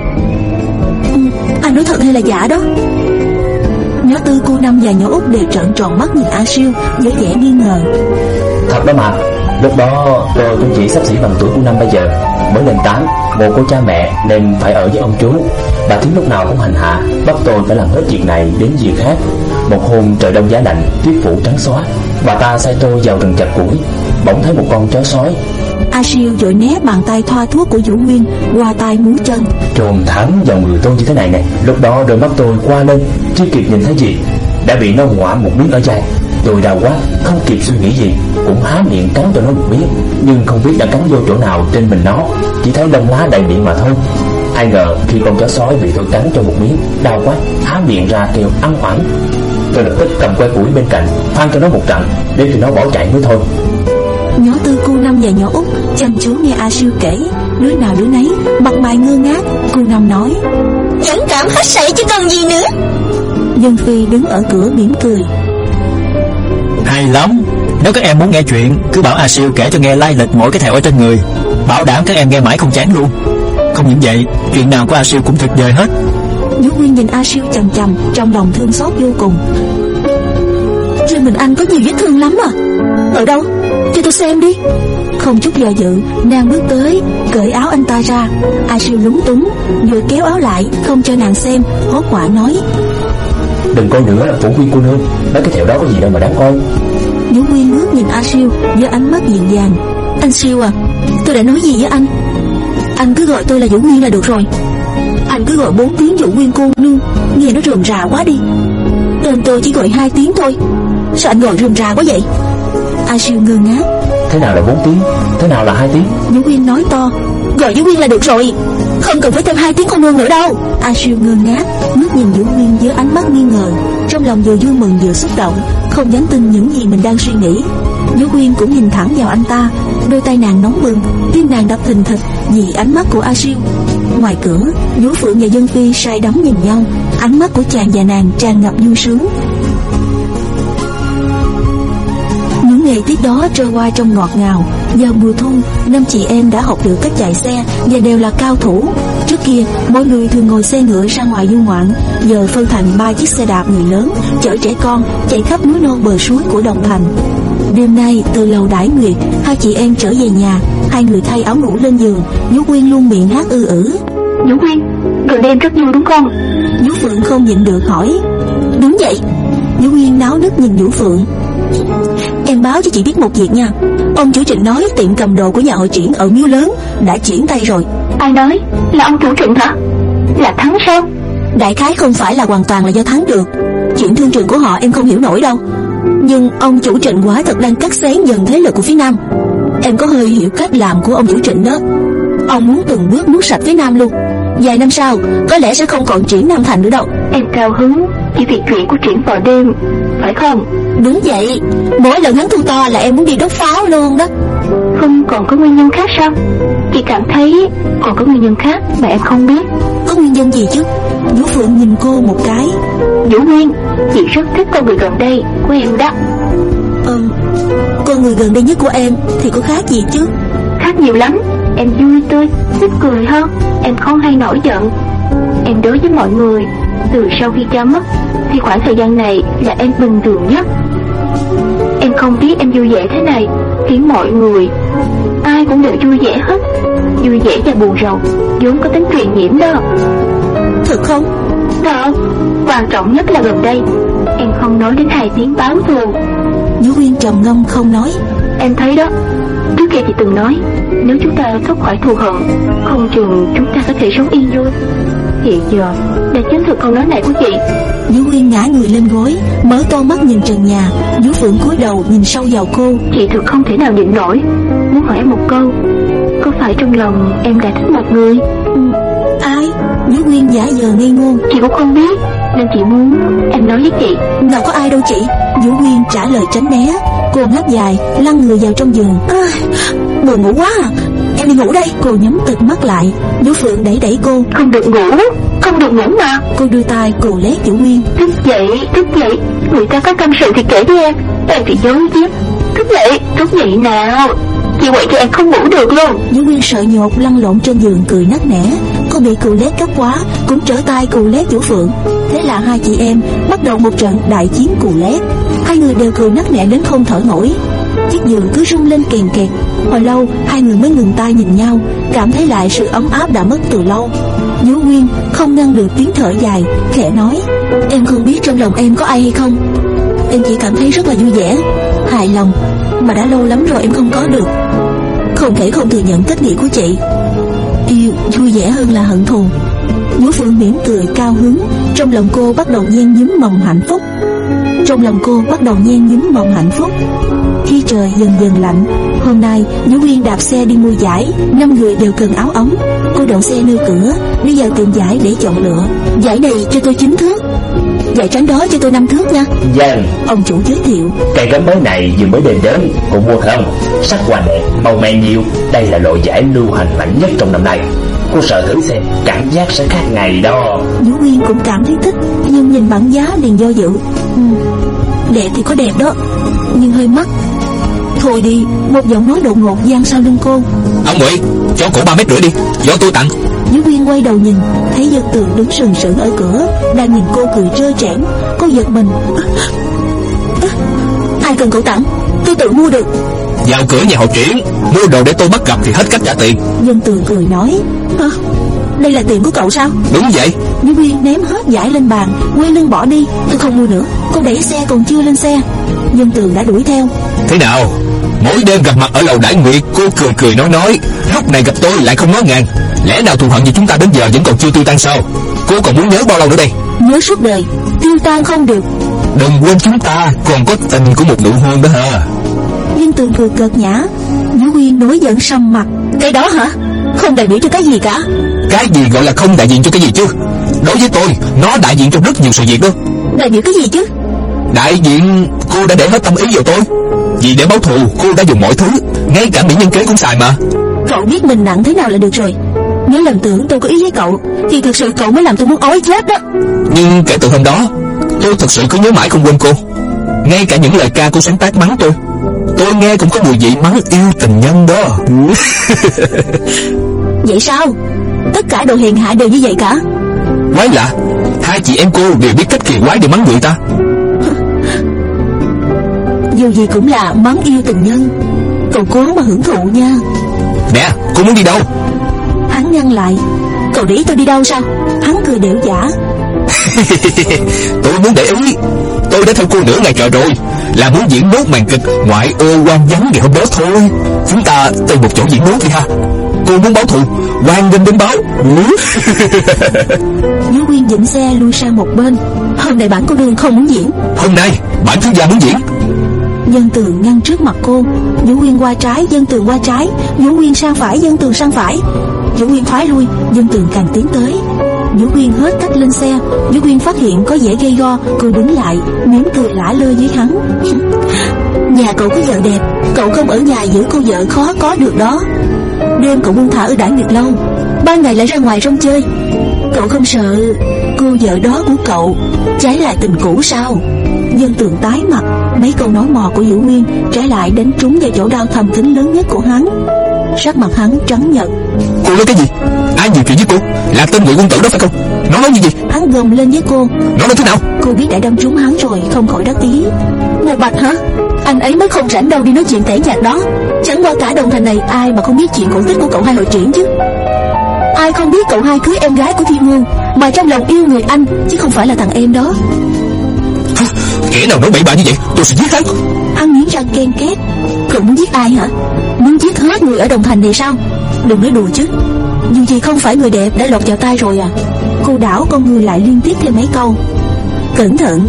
Ừ, anh nói thật hay là giả đó? Nhỏ Tư, cô Năm và nhỏ Út đều trợn tròn mắt nhìn A Siêu với vẻ nghi ngờ. Thật đó mà, lúc đó tôi cũng chỉ sắp xỉ bằng tuổi của Năm bây giờ, mới lên tám, một cô cha mẹ nên phải ở với ông chú. Bà Thím lúc nào cũng hành hạ, bắt tôi phải làm hết việc này đến việc khác. Một hôm trời đông giá lạnh, tuyết phủ trắng xóa, bà ta sai tôi vào rừng chặt củi, bỗng thấy một con chó sói. A Siêu vội né bàn tay thoa thuốc của Vũ Quyên qua tay múa chân, trồm thẳng vào người tôi như thế này nè. Lúc đó đôi mắt tôi qua lên, chưa kịp nhìn thấy gì đã bị nó ngoạm một miếng ở vai. Tôi đau quá, không kịp suy nghĩ gì, cũng há miệng cắn cho nó một miếng, nhưng không biết đã cắn vô chỗ nào trên mình nó, chỉ thấy lông lá đầy miệng mà thôi. Ai ngờ khi con chó sói bị tôi cắn cho một miếng, đau quá, há miệng ra kêu ăn oẳn. Tôi lập tức cầm que củi bên cạnh, phang cho nó một trận, để cho nó bỏ chạy mới thôi. Nhỏ Tư, cô Năm và nhỏ Út chăm chú nghe A Siêu kể, đứa nào đứa nấy mặt mày ngơ ngác. Cô Năm nói: Vẫn cảm hết sảy chứ còn gì nữa. Dương Phi đứng ở cửa mỉm cười. Hay lắm, nếu các em muốn nghe chuyện cứ bảo A Siêu kể cho nghe lai lịch mỗi cái thẹo ở trên người, bảo đảm các em nghe mãi không chán luôn. Không những vậy, chuyện nào của A Siêu cũng tuyệt vời hết. Vũ Quyên nhìn A Siêu chằm chằm, trong lòng thương xót vô cùng. Trên mình anh có nhiều vết thương lắm à? Ở đâu? Cho tôi xem đi. Không chút do dự, nàng bước tới cởi áo anh ta ra. A Siêu lúng túng vừa kéo áo lại không cho nàng xem, hốt hoảng nói: Đừng coi nữa là Phủ Quyên cô nương, mấy cái thẹo đó có gì đâu mà đáng coi. Vũ Quyên ngước nhìn A Siêu với ánh mắt dịu dàng. Anh Siêu à, tôi đã nói gì với anh? Anh cứ gọi tôi là Vũ Quyên là được rồi. Anh cứ gọi bốn tiếng Vũ Quyên cô nương, nghe nó rườm rà quá đi. Tên tôi chỉ gọi hai tiếng thôi, sao anh gọi rườm rà quá vậy? A Siêu ngơ ngác. Thế nào là bốn tiếng, thế nào là hai tiếng? Vũ Quyên nói to: Gọi Vũ Quyên là được rồi, không cần phải thêm hai tiếng cô nương nữa đâu. A Siêu ngơ ngác ngước nhìn Vũ Quyên với ánh mắt nghi ngờ, trong lòng vừa vui mừng vừa xúc động, không dám tin những gì mình đang suy nghĩ. Vũ Quyên cũng nhìn thẳng vào anh ta, đôi tay nàng nóng bừng, tim nàng đập thình thịch vì ánh mắt của A Siêu. Ngoài cửa, Vũ Phượng và Dân Phi say đắm nhìn nhau, ánh mắt của chàng và nàng tràn ngập vui sướng. Những ngày tiếp đó trôi qua trong ngọt ngào. Vào mùa thu, năm chị em đã học được cách chạy xe và đều là cao thủ. Trước kia, mỗi người thường ngồi xe ngựa ra ngoài du ngoạn, giờ phân thành ba chiếc xe đạp người lớn chở trẻ con chạy khắp núi non bờ suối của Đồng Thành. Đêm nay, từ lầu đãi nguyệt, hai chị em trở về nhà. Hai người thay áo ngủ lên giường. Vũ Quyên luôn miệng hát ư ử. Vũ Quyên, gần đây em rất vui đúng không? Vũ Phượng không nhịn được hỏi. Đúng vậy. Vũ Quyên náo nức nhìn Vũ Phượng. Em báo cho chị biết một việc nha. Ông chủ Trịnh nói tiệm cầm đồ của nhà hội Triển ở Miếu Lớn đã chuyển tay rồi. Ai nói? Là ông chủ Trịnh hả? Là Thắng sao? Đại khái không phải là hoàn toàn là do Thắng được. Chuyện thương trường của họ em không hiểu nổi đâu. Nhưng ông chủ Trịnh quả thật đang cắt xén dần thế lực của phía Nam. Em có hơi hiểu cách làm của ông chủ Trịnh đó. Ông muốn từng bước nuốt sạch phía Nam luôn. Vài năm sau có lẽ sẽ không còn Triển Nam Thành nữa đâu. Em cao hứng chỉ vì chuyện của Triển vào đêm, phải không? Đúng vậy. Mỗi lần hắn thu to là em muốn đi đốt pháo luôn đó. Không còn có nguyên nhân khác sao? Chị cảm thấy còn có nguyên nhân khác mà em không biết. Có nguyên nhân gì chứ? Vũ Phượng nhìn cô một cái. Vũ Nguyên, chị rất thích con người gần đây của em đó. Ừ, con người gần đây nhất của em thì có khác gì chứ? Khác nhiều lắm. Em vui tươi, thích cười hơn. Em không hay nổi giận. Em đối với mọi người, từ sau khi cha mất thì khoảng thời gian này là em bình thường nhất. Em không biết em vui vẻ thế này khiến mọi người ai cũng đều vui vẻ hết. Vui vẻ và buồn rầu vốn có tính truyền nhiễm đó. Thật không? Thật. Quan trọng nhất là gần đây em không nói đến hai tiếng báo thù. Vũ Quyên trầm ngâm không nói. Em thấy đó, trước kia chị từng nói nếu chúng ta thoát khỏi thù hận, không chừng chúng ta có thể sống yên vui. Hiện giờ đã chứng thực câu nói này của chị. Vũ Quyên ngã người lên gối, mở to mắt nhìn trần nhà. Vũ Phượng cúi đầu nhìn sâu vào cô. Chị thực không thể nào nhịn nổi, muốn hỏi em một câu. Có phải trong lòng em đã thích một người? Ừ. Ai? Vũ Quyên giả vờ ngây ngô. Chị cũng không biết, nên chị muốn em nói với chị. Nào có ai đâu chị. Vũ Quyên trả lời tránh né. Cô ngáp dài, lăn người vào trong giường. À, buồn ngủ quá à. Em đi ngủ đây. Cô nhắm tịt mắt lại. Vũ Phượng đẩy đẩy cô. Không được ngủ, không được ngủ mà. Cô đưa tay cù lét Vũ Quyên. Thức dậy, thức dậy. Người ta có tâm sự thì kể với em. Em thì giấu chứ. Thức dậy, thức dậy nào. Chị quậy cho em không ngủ được luôn. Vũ Quyên sợ nhột lăn lộn trên giường cười nắc nẻ. Cô bị cù lét gấp quá, cũng trở tay cù lét Vũ Phượng. Thế là hai chị em bắt đầu một trận đại chiến cù lét. Hai người đều cười nắc nẻ đến không thở nổi. Chiếc giường cứ rung lên kèn kẹt. Hồi lâu hai người mới ngừng tay nhìn nhau, cảm thấy lại sự ấm áp đã mất từ lâu. Vũ Quyên không ngăn được tiếng thở dài, khẽ nói: Em không biết trong lòng em có ai hay không. Em chỉ cảm thấy rất là vui vẻ, hài lòng, mà đã lâu lắm rồi em không có được. Không thể không thừa nhận cách nghĩ của chị. Yêu vui vẻ hơn là hận thù. Vũ Phượng mỉm cười cao hứng. Trong lòng cô bắt đầu nhen nhúm mầm hạnh phúc. Trong lòng cô bắt đầu nhen nhúm mầm hạnh phúc. Khi trời dần dần lạnh, hôm nay Vũ Quyên đạp xe đi mua vải. Năm người đều cần áo ấm. Cô đậu xe nơi cửa, đi vào tiệm vải để chọn lựa. Vải này cho tôi chín thước, vải trắng đó cho tôi năm thước nha. Vâng. Ông chủ giới thiệu. Cây gấm mới này vừa mới đem đến, cô mua không? Sắc hoa đẹp, màu mè nhiều. Đây là loại vải lưu hành mạnh nhất trong năm nay. Cô sợ thử xem, cảm giác sẽ khác ngày đó. Vũ Quyên cũng cảm thấy thích, nhưng nhìn bảng giá liền do dự. ừ, Đẹp thì có đẹp đó, nhưng hơi mắc. Thôi đi. Một giọng nói đột ngột vang sau lưng cô. Ông Ngụy, cho cổ ba mét rưỡi đi, do tôi tặng. Vũ Quyên quay đầu nhìn, thấy Dân Tường đứng sừng sững ở cửa, đang nhìn cô cười trơ trẽn. Cô giật mình. Ai cần cậu tặng, tôi tự mua được. Vào cửa nhà họ Triển mua đồ để tôi bắt gặp thì hết cách trả tiền. Dân Tường cười nói, à, đây là tiền của cậu sao? Đúng vậy. Vũ Uyên ném hết giải lên bàn, quay lưng bỏ đi. Tôi không mua nữa. Cô đẩy xe còn chưa lên xe, Dân Tường đã đuổi theo. Thế nào, mỗi đêm gặp mặt ở lầu Đại Nguyệt, cô cười cười nói nói, lúc này gặp tôi lại không nói ngàn. Lẽ nào thù hận gì chúng ta đến giờ vẫn còn chưa tiêu tan sao? Cô còn muốn nhớ bao lâu nữa đây? Nhớ suốt đời, tiêu tan không được. Đừng quên chúng ta còn có tình của một nụ hôn đó hả? Dân Tường cười cợt nhã. Vũ Uyên nổi giận sầm mặt. Cái đó hả? Không đại biểu cho cái gì cả. Cái gì gọi là không đại diện cho cái gì chứ? Đối với tôi, nó đại diện cho rất nhiều sự việc đó. Đại biểu cái gì chứ? Đại diện cô đã để hết tâm ý vào tôi. Vì để báo thù, cô đã dùng mọi thứ, ngay cả mỹ nhân kế cũng xài mà. Cậu biết mình nặng thế nào là được rồi. Nếu lầm tưởng tôi có ý với cậu thì thực sự cậu mới làm tôi muốn ói chết đó. Nhưng kể từ hôm đó, tôi thực sự cứ nhớ mãi không quên cô. Ngay cả những lời ca cô sáng tác mắng tôi, tôi nghe cũng có mùi vị mắng yêu tình nhân đó. Vậy sao? Tất cả đồ hèn hạ đều như vậy cả? Quái lạ, hai chị em cô đều biết cách kỳ quái để mắng người ta. Dù gì cũng là mắng yêu tình nhân. Cậu cố mà hưởng thụ nha. Nè, cô muốn đi đâu? Hắn ngăn lại. Cậu để ý tôi đi đâu sao? Hắn cười đểu giả. Tôi muốn để ý. Tôi đã theo cô nửa ngày trời rồi, là muốn diễn nốt màn kịch ngoại ô quan vắng ngày hôm đó thôi. Chúng ta tìm một chỗ diễn nốt đi ha. Cô muốn báo thù, hoan nghênh đến báo. Vũ Uyên dừng xe lui sang một bên. Hôm nay bản cô nương không muốn diễn. Hôm nay bản thiếu gia muốn diễn. Dân Tường ngăn trước mặt cô. Vũ Uyên qua trái, Dân Tường qua trái. Vũ Uyên sang phải, Dân Tường sang phải. Vũ Uyên thoái lui, Dân Tường càng tiến tới. Vũ Uyên hết cách lên xe. Vũ Uyên phát hiện có vẻ gây go, cô đứng lại mỉm cười lả lơi với hắn. Nhà cậu có vợ đẹp, cậu không ở nhà giữ cô vợ khó có được đó. Đêm cậu buông thả ở Đại Nguyệt lâu, ban ngày lại ra ngoài rong chơi. Cậu không sợ cô vợ đó của cậu trái lại tình cũ sao? Dân Tường tái mặt. Mấy câu nói mò của Vũ Uyên trái lại đánh trúng vào chỗ đau thầm kín lớn nhất của hắn. Sắc mặt hắn trắng nhợt. Cô nói cái gì? Ai nhiều chuyện với cô? Là tên Ngụy Quân Tử đó phải không? Nó nói gì gì? Hắn gầm lên với cô. Nó nói thế nào? Cô biết đã đâm trúng hắn rồi, không khỏi đắc ý. Một Bạch hả? Anh ấy mới không rảnh đâu đi nói chuyện tẻ nhạt đó. Chẳng qua cả Đồng Thành này ai mà không biết chuyện cổ tích của cậu hai hội Triển chứ. Ai không biết cậu hai cưới em gái của Thiên Hương, mà trong lòng yêu người anh chứ không phải là thằng em đó. Hả? Kẻ nào nói bậy bạ như vậy tôi sẽ giết hắn. Hắn nghiến răng ken két. Cậu muốn giết ai hả? Muốn giết hết người ở Đồng Thành này sao? Đừng nói đùa chứ. Dù gì không phải người đẹp đã lọt vào tay rồi à. Cô đảo con người lại liên tiếp thêm mấy câu. Cẩn thận,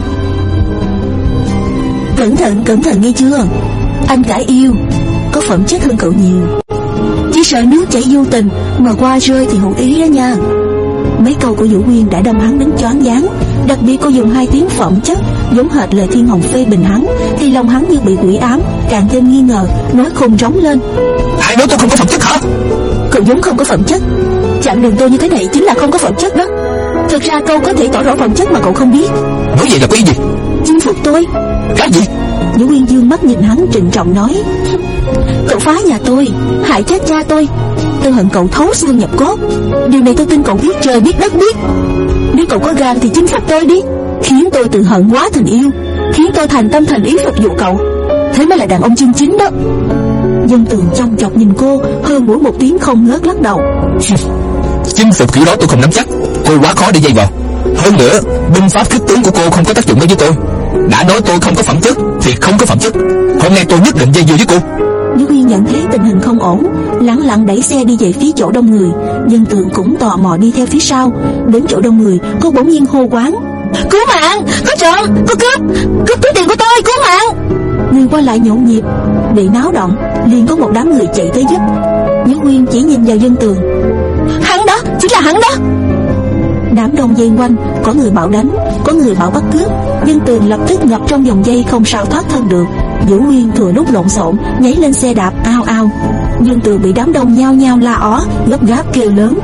cẩn thận, cẩn thận nghe chưa? Anh cả yêu có phẩm chất hơn cậu nhiều. Chỉ sợ nước chảy vô tình mà qua rơi thì hữu ý đó nha. Mấy câu của Vũ Uyên đã đâm hắn đến choáng váng. Đặc biệt cô dùng hai tiếng phẩm chất giống hệt lời Thiên Hồng phê bình hắn, thì lòng hắn như bị quỷ ám, càng thêm nghi ngờ, nói khùng rống lên. Ai nói tôi không có phẩm chất hả? Cậu giống không có phẩm chất. Chặn đường tôi như thế này chính là không có phẩm chất đó. Thực ra câu có thể tỏ rõ phẩm chất mà cậu không biết. Nói vậy là có ý gì? Chinh phục tôi. Cái gì? Vũ Uyên dương mắt nhìn hắn trịnh trọng nói. Cậu phá nhà tôi, hại chết cha tôi, tôi hận cậu thấu xương nhập cốt. Điều này tôi tin cậu biết trời biết đất biết. Nếu cậu có gan thì chinh phục tôi đi, khiến tôi từ hận hóa thành yêu, khiến tôi thành tâm thành ý phục vụ cậu. Thế mới là đàn ông chân chính đó. Dân Tường trong chọc nhìn cô, hơn mỗi một tiếng không ngớt lắc đầu. Chinh phục kiểu đó tôi không nắm chắc, cô quá khó để dây vào. Hơn nữa, binh pháp kích tướng của cô không có tác dụng đối với tôi. Đã nói tôi không có phẩm chất thì không có phẩm chất. Hôm nay tôi nhất định dây dưa với cô. Vũ Uyên nhận thấy tình hình không ổn, lẳng lặng đẩy xe đi về phía chỗ đông người. Dân Tường cũng tò mò đi theo phía sau. Đến chỗ đông người, cô bỗng nhiên hô quán. Cứu mạng, có trộm, có cướp, cướp túi tiền của tôi, cứu mạng. Người qua lại nhộn nhịp, bị náo động, liền có một đám người chạy tới giúp. Vũ Uyên chỉ nhìn vào Dân Tường. Hắn đó, chính là hắn đó. Đám đông dây quanh, có người bảo đánh, có người bảo bắt cướp. Dân Tường lập tức ngập trong vòng dây không sao thoát thân được. Vũ Uyên thừa lúc lộn xộn nhảy lên xe đạp ao ao. Dân Tường bị đám đông nhao nhao la ó, gấp gáp kêu lớn.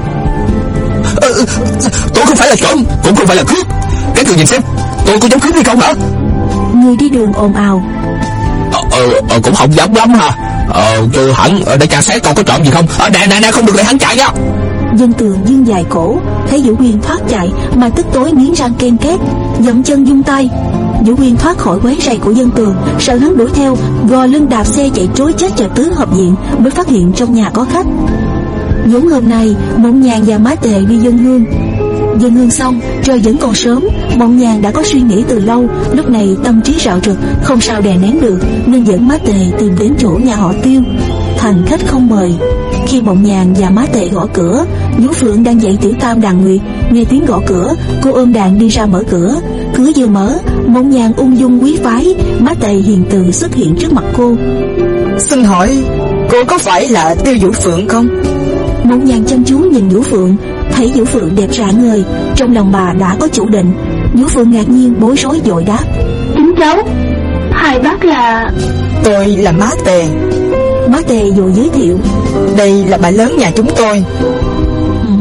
ờ, Tôi không phải là trộm, cũng không phải là cướp. Các người nhìn xem, tôi có dám cướp hay không hả? Người đi đường ồn ào. Ờ, ờ, ờ cũng không dám lắm hả? Ờ, chưa hẳn, để tra xét còn có trộm gì không. Ờ, nè nè nè, không được để hắn chạy nha. Dân Tường dương dài cổ, thấy Vũ Uyên thoát chạy mà tức tối nghiến răng ken két, dậm chân vung tay. Vũ Huyên thoát khỏi quấy rầy của dân Tường, sợ hắn đuổi theo, gò lưng đạp xe chạy trối chết cho tứ hợp viện, mới phát hiện trong nhà có khách. Vốn hôm nay Mộng Nhàn và Má Tề đi dân hương. Dân hương xong, trời vẫn còn sớm. Mộng Nhàn đã có suy nghĩ từ lâu, lúc này tâm trí rạo rực, không sao đè nén được, nên dẫn Má Tề tìm đến chỗ nhà họ Tiêu. Thành khách không mời. Khi Mộng Nhàn và Má Tề gõ cửa, Vũ Phượng đang dạy Tiểu Tam đàn nguyệt, nghe tiếng gõ cửa, cô ôm đàn đi ra mở cửa. Cửa vừa mở, Mộng Nhàn ung dung quý phái, Má Tề hiền từ xuất hiện trước mặt cô. Xin hỏi cô có phải là Tiêu Vũ Phượng không? Mộng Nhàn chăm chú nhìn Vũ Phượng, thấy Vũ Phượng đẹp rạng ngời, trong lòng bà đã có chủ định. Vũ Phượng ngạc nhiên bối rối vội đáp: Chính cháu, hai bác là... Tôi là Má Tề. Má Tề vội giới thiệu: Đây là bà lớn nhà chúng tôi. ừ,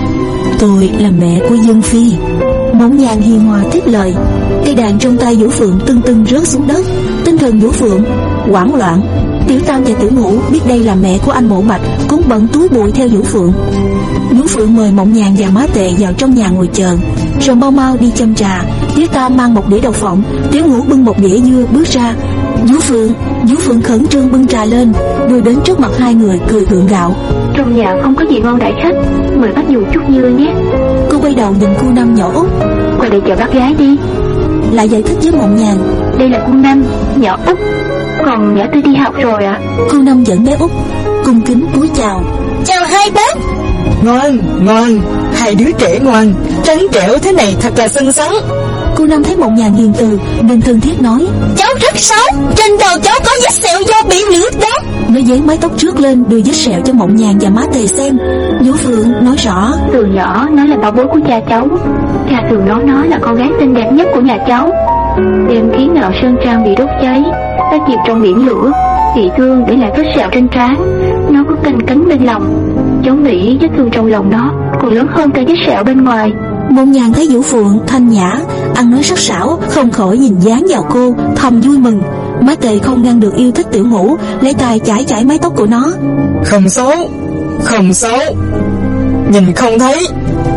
Tôi là mẹ của Dương Phi. Mộng Nhàn hiền hòa tiếp lời. Cây đàn trong tay Vũ Phượng tưng tưng rớt xuống đất. Tinh thần Vũ Phượng hoảng loạn. Tiểu Tam và Tiểu Ngũ biết đây là mẹ của anh Mộ Bạch, cũng bận túi bụi theo Vũ Phượng. Vũ Phượng mời Mộng Nhàn và Má Tề vào trong nhà ngồi chờ, rồi mau mau đi châm trà. Tiểu Tam mang một đĩa đậu phộng, Tiểu Ngũ bưng một đĩa dưa bước ra. Vũ Phượng Vũ Phượng khẩn trương bưng trà lên, đưa đến trước mặt hai người cười gượng gạo: Trong nhà không có gì ngon đãi khách, mời bác dùng chút dưa nhé. Cô quay đầu nhìn cô Năm nhỏ Út: Qua đây chờ bác gái đi. Lại giải thích với Mộng Nhàn: Đây là cô Năm, nhỏ Út, còn nhỏ Tư đi học rồi ạ. À? Cô Năm dẫn bé Út cung kính cúi chào: Chào hai bác. Ngoan, ngoan, hai đứa trẻ ngoan, trắng trẻo thế này thật là xinh xắn. Cô Năm thấy Mộng Nhàn hiền từ nên thân thiết nói: Cháu rất xấu, trên đầu cháu có vết sẹo do bị lửa đốt. Nó giấy mái tóc trước lên đưa vết sẹo cho Mộng Nhàn và Má Tề xem. Vũ Phượng nói rõ: Từ nhỏ nó là bảo bối của cha cháu. Cha thường nói nó là con gái xinh đẹp nhất của nhà cháu. Đêm khi nào sơn trang bị đốt cháy, nó chìm trong biển lửa, bị thương để lại vết sẹo trên trán. Nó có canh cánh bên lòng. Cháu nghĩ vết thương trong lòng nó còn lớn hơn cả vết sẹo bên ngoài. Mộng Nhàn thấy Vũ Phượng thanh nhã, ăn nói sắc sảo, không khỏi nhìn dáng vào cô, thầm vui mừng. Má Tề không ngăn được yêu thích Tiểu Ngũ, lấy tay chải chải mái tóc của nó: Không xấu, không xấu, nhìn không thấy.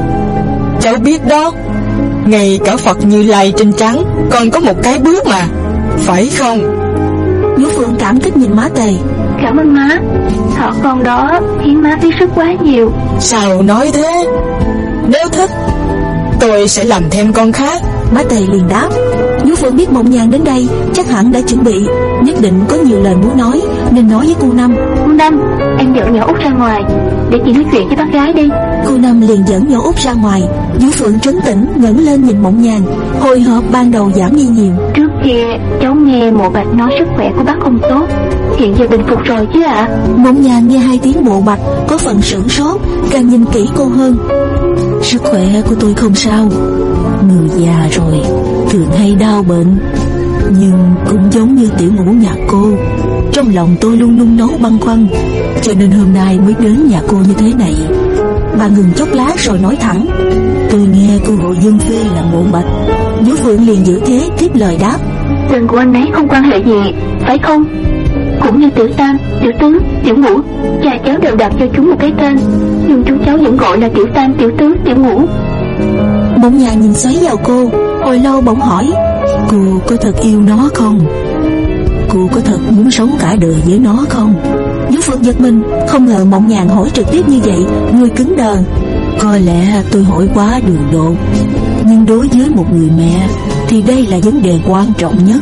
Cháu biết đó, ngay cả Phật Như Lai trên trán còn có một cái bước mà, phải không? Vũ Phượng cảm kích nhìn Má Tề: Cảm ơn má, thỏ con đó khiến má phí sức quá nhiều. Sao nói thế? Nếu thích, tôi sẽ làm thêm con khác. Má Tề liền đáp. Vũ Phượng biết Mộng Nhàn đến đây chắc hẳn đã chuẩn bị, nhất định có nhiều lời muốn nói, nên nói với cô Năm: Cô Năm, em dẫn nhỏ Út ra ngoài để chị nói chuyện với bác gái đi. Cô Năm liền dẫn nhỏ Út ra ngoài. Vũ Phượng trấn tĩnh ngẩng lên nhìn Mộng Nhàn, hồi hộp ban đầu giảm đi nhiều. Trước kia cháu nghe Mộ Bạch nói sức khỏe của bác không tốt, hiện giờ bình phục rồi chứ ạ? À? Mộng Nhàn nghe hai tiếng Mộ Bạch có phần sửng sốt, càng nhìn kỹ cô hơn. Sức khỏe của tôi không sao, người già rồi thường hay đau bệnh, nhưng cũng giống như Tiểu Ngũ nhà cô, trong lòng tôi luôn luôn nấu băn khoăn, cho nên hôm nay mới đến nhà cô như thế này. Bà ngừng chốc lát rồi nói thẳng: Tôi nghe cô gọi Dương Phi là Mộ Bạch. Vũ Phượng liền giữ thế tiếp lời đáp: Tên của anh ấy không quan hệ gì, phải không? Cũng như Tiểu Tam, Tiểu Tứ, Tiểu Ngũ, cha cháu đều đặt cho chúng một cái tên, nhưng chúng cháu vẫn gọi là Tiểu Tam, Tiểu Tứ, Tiểu Ngũ. Mộng Nhàn nhìn xoáy vào cô, hồi lâu bỗng hỏi: Cô có thật yêu nó không? Cô có thật muốn sống cả đời với nó không? Vũ Phượng giật mình, không ngờ Mộng Nhàn hỏi trực tiếp như vậy, người cứng đờ. Có lẽ tôi hỏi quá đường đột, nhưng đối với một người mẹ thì đây là vấn đề quan trọng nhất.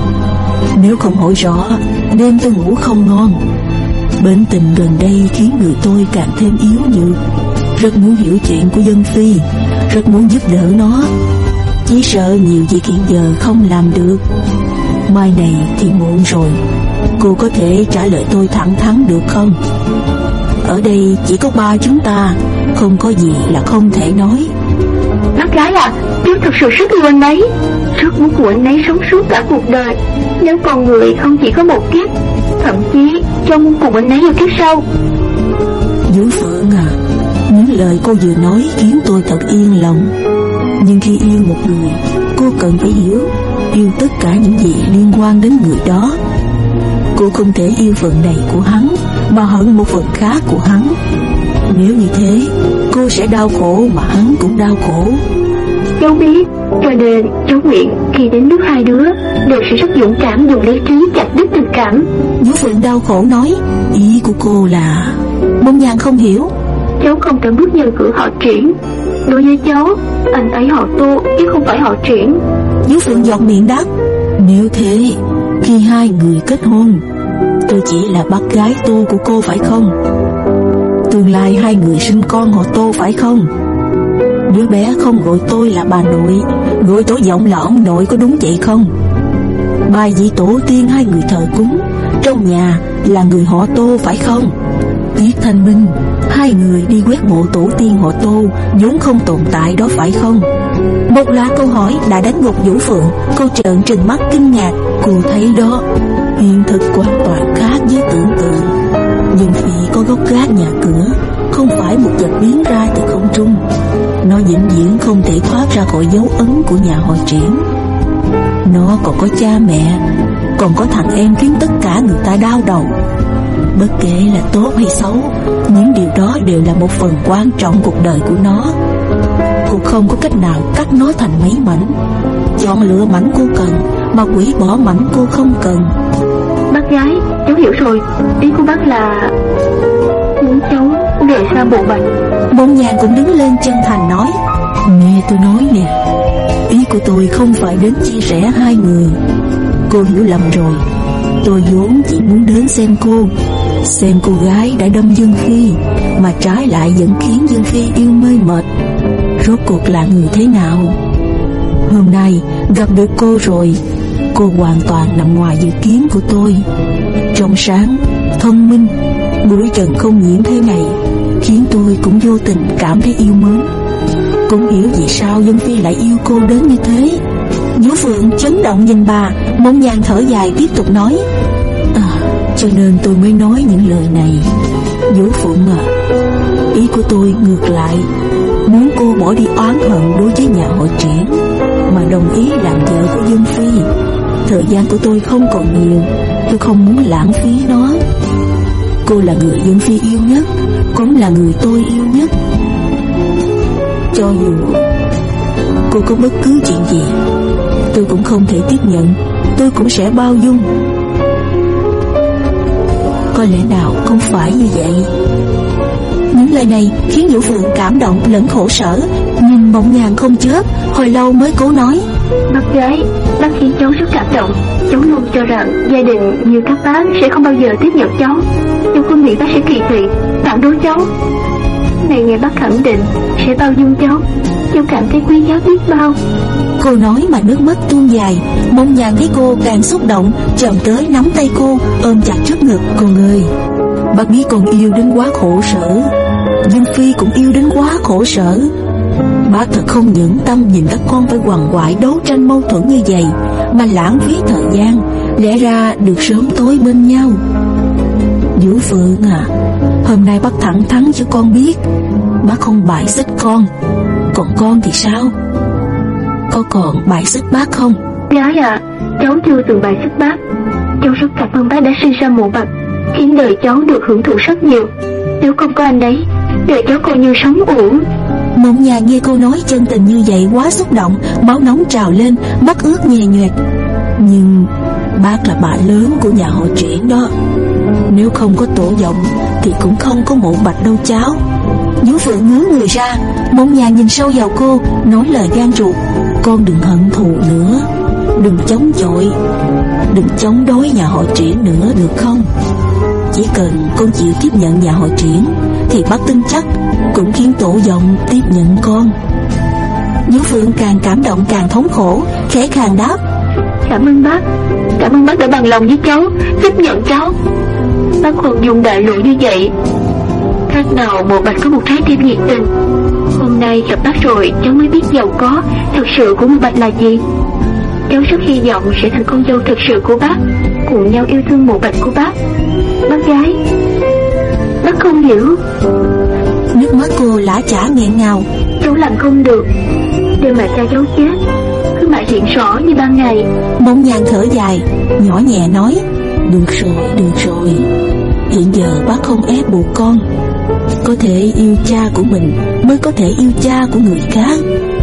Nếu không hỏi rõ, đêm tôi ngủ không ngon. Bệnh tình gần đây khiến người tôi càng thêm yếu nhược. Rất muốn hiểu chuyện của Dân Phi, rất muốn giúp đỡ nó, chỉ sợ nhiều việc hiện giờ không làm được. Mai này thì muộn rồi, cô có thể trả lời tôi thẳng thắn được không? Ở đây chỉ có ba chúng ta, không có gì là không thể nói. Bác gái à, cháu thực sự rất yêu anh ấy, rất muốn của anh ấy sống suốt cả cuộc đời. Nếu con người không chỉ có một kiếp, thậm chí cháu muốn cùng anh ấy ở kiếp sau. Vũ Phượng à, những lời cô vừa nói khiến tôi thật yên lòng. Nhưng khi yêu một người, cô cần phải hiểu, yêu tất cả những gì liên quan đến người đó. Cô không thể yêu phần này của hắn mà hận một phần khác của hắn. Nếu như thế, cô sẽ đau khổ mà hắn cũng đau khổ. Cháu biết, cho nên cháu nguyện khi đến nước hai đứa đều sẽ rất dũng cảm dùng lý trí chặt đứt tình cảm. Vũ Phượng đau khổ nói, ý của cô là... Mông Nhàn không hiểu. Cháu không cần bước nhân cửa họ Triển. Đối với cháu, anh ấy họ Tô chứ không phải họ Triển. Vũ Phượng giọt miệng đáp, nếu thế, khi hai người kết hôn, tôi chỉ là bác gái Tô của cô phải không? Tương lai hai người sinh con họ Tô phải không? Đứa bé không gọi tôi là bà nội, gọi tôi giọng là ông nội, có đúng vậy không? Bài vị tổ tiên hai người thờ cúng trong nhà là người họ Tô phải không? Tiết Thanh Minh, hai người đi quét mộ tổ tiên họ Tô vốn không tồn tại đó phải không? Một loạt câu hỏi đã đánh gục Vũ Phượng. Cô trợn trừng mắt kinh ngạc. Cô thấy đó, hiện thực hoàn toàn khác với tưởng tượng. Nhưng vì có gốc gác nhà cửa, không phải một vật biến ra từ không trung. Nó vĩnh viễn không thể thoát ra khỏi dấu ấn của nhà họ Triển. Nó còn có cha mẹ, còn có thằng em khiến tất cả người ta đau đầu. Bất kể là tốt hay xấu, những điều đó đều là một phần quan trọng cuộc đời của nó. Cô không có cách nào cắt nó thành mấy mảnh. Chọn lựa mảnh cô cần, mà hủy bỏ mảnh cô không cần. Bác gái, cháu hiểu rồi. Ý của bác là muốn cháu rời xa bộ bạch. Mông Nhàn cũng đứng lên chân thành nói, nghe tôi nói nè, ý của tôi không phải đến chia rẽ hai người. Cô hiểu lầm rồi. Tôi vốn chỉ muốn đến xem cô, xem cô gái đã đâm Dương Phi, mà trái lại vẫn khiến Dương Phi yêu mê mệt. Rốt cuộc là người thế nào? Hôm nay gặp được cô rồi. Cô hoàn toàn nằm ngoài dự kiến của tôi. Trong sáng, thông minh, bụi trần không nhiễm thế này khiến tôi cũng vô tình cảm thấy yêu mến. Cũng hiểu vì sao Dương Phi lại yêu cô đến như thế. Vũ Phượng chấn động nhìn bà. Mông Nhàn thở dài tiếp tục nói, à, cho nên tôi mới nói những lời này. Vũ Phượng à, ý của tôi ngược lại, muốn cô bỏ đi oán hận đối với nhà họ Triển, mà đồng ý làm vợ của Dương Phi. Thời gian của tôi không còn nhiều, tôi không muốn lãng phí nó. Cô là người Dương Phi yêu nhất, cũng là người tôi yêu nhất. Cho dù cô có bất cứ chuyện gì, tôi cũng không thể tiếp nhận. Tôi cũng sẽ bao dung. Có lẽ nào không phải như vậy? Những lời này khiến Vũ Phượng cảm động lẫn khổ sở, nhìn Mộng Nhàn không chớp, hồi lâu mới cố nói, bác gái, bác khiến cháu rất cảm động. Cháu luôn cho rằng gia đình như các bác sẽ không bao giờ tiếp nhận cháu. Cháu không nghĩ bác sẽ kỳ thị, phản đối cháu. Này nghe bác khẳng định sẽ bao dung cháu, cháu cảm thấy quý giá biết bao. Cô nói mà nước mắt tuôn dài. Mông Nhàn thấy cô càng xúc động, chồm tới nắm tay cô, ôm chặt trước ngực. Con ơi, bác biết con yêu đến quá khổ sở, Dương Phi cũng yêu đến quá khổ sở. Bác thật không nhẫn tâm nhìn các con phải quằn quại đấu tranh mâu thuẫn như vậy, mà lãng phí thời gian. Lẽ ra được sớm tối bên nhau. Vũ Phượng à, hôm nay bác thẳng thắn cho con biết, bác không bài xích con. Còn con thì sao? Có còn bài xích bác không? Gái à, cháu chưa từng bài xích bác. Cháu rất cảm ơn bác đã sinh ra Mộ Bạch, khiến đời cháu được hưởng thụ rất nhiều. Nếu không có anh đấy, đời cháu coi như sống uổng. Mộng Nhàn nghe cô nói chân tình như vậy quá xúc động, máu nóng trào lên, mắt ướt nhè nhoẹt. Nhưng bác là bà lớn của nhà họ Triển đó. Nếu không có Tổ Vọng thì cũng không có Mộ Bạch đâu cháu. Vũ Phượng ngứa người ra. Mộng Nhàn nhìn sâu vào cô, nói lời gan ruột, con đừng hận thù nữa, đừng chống chọi, đừng chống đối nhà họ Triển nữa được không? Chỉ cần con chịu tiếp nhận nhà họ Triển thì bác tin chắc cũng khiến Tổ Vọng tiếp nhận con. Vũ Phượng càng cảm động càng thống khổ, khẽ khàng đáp, cảm ơn bác, cảm ơn bác đã bằng lòng với cháu, tiếp nhận cháu. Bác còn dùng đại lộ như vậy, khác nào Mộ Bạch có một trái tim nhiệt tình. Hôm nay gặp bác rồi, cháu mới biết giàu có thật sự của Mộ Bạch là gì. Cháu rất hy vọng sẽ thành con dâu thật sự của bác, cùng nhau yêu thương Mộ Bạch của bác. Bác gái, bác không hiểu. Nước mắt cô lã chả nghẹn ngào. Cháu làm không được, để mà cha cháu chết cứ mãi hiện rõ như ban ngày. Mộng Nhàn thở dài, nhỏ nhẹ nói, được rồi, được rồi. Hiện giờ bác không ép buộc con. Có thể yêu cha của mình mới có thể yêu cha của người khác.